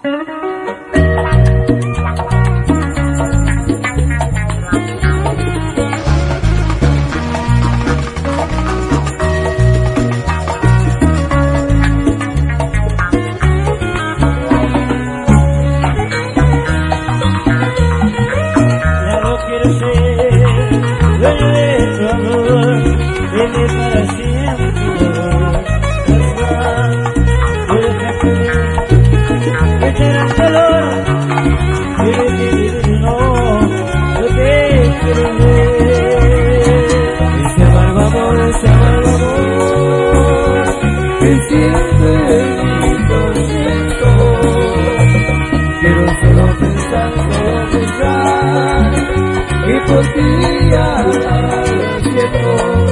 Quiero solo pensar, y por ti ya siento.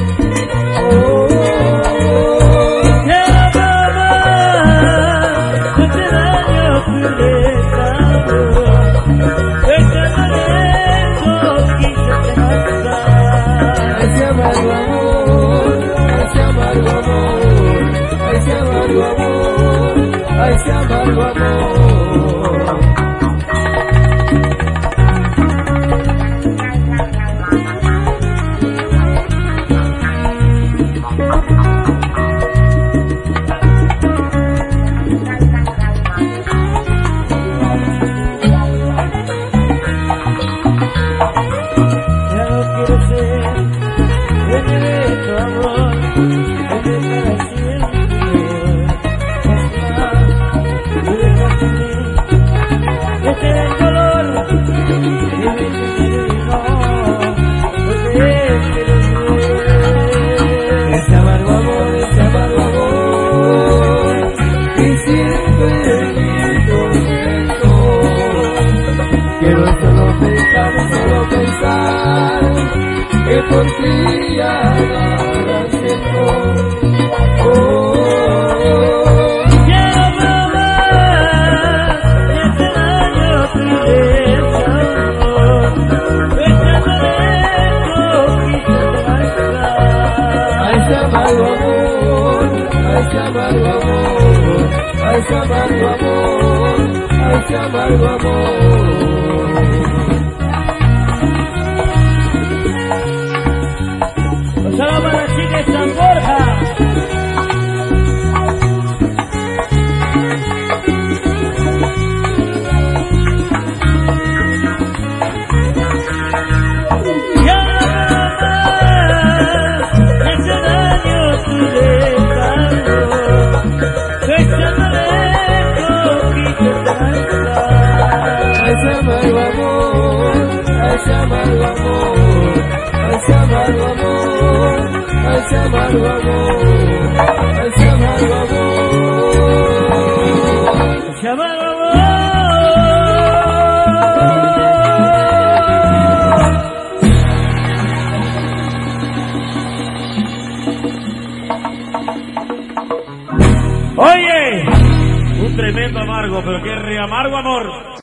Ese amargo amor. Ya no quiero ser dueño de tu amor, ese amargo amor, y siempre lo siento. Quiero solo pensar, que por ti ya nada siento. Ese amargo amor, ese amargo amor, ese amargo amor, ese amargo amor. Un saludo para las chicas de San Borja. Ese amargo amor, ese amargo amor, ese amargo amor, ese amargo amor, ese amargo amor, ese amargo amor. Oye, un tremendo amargo, pero qué re amargo amor.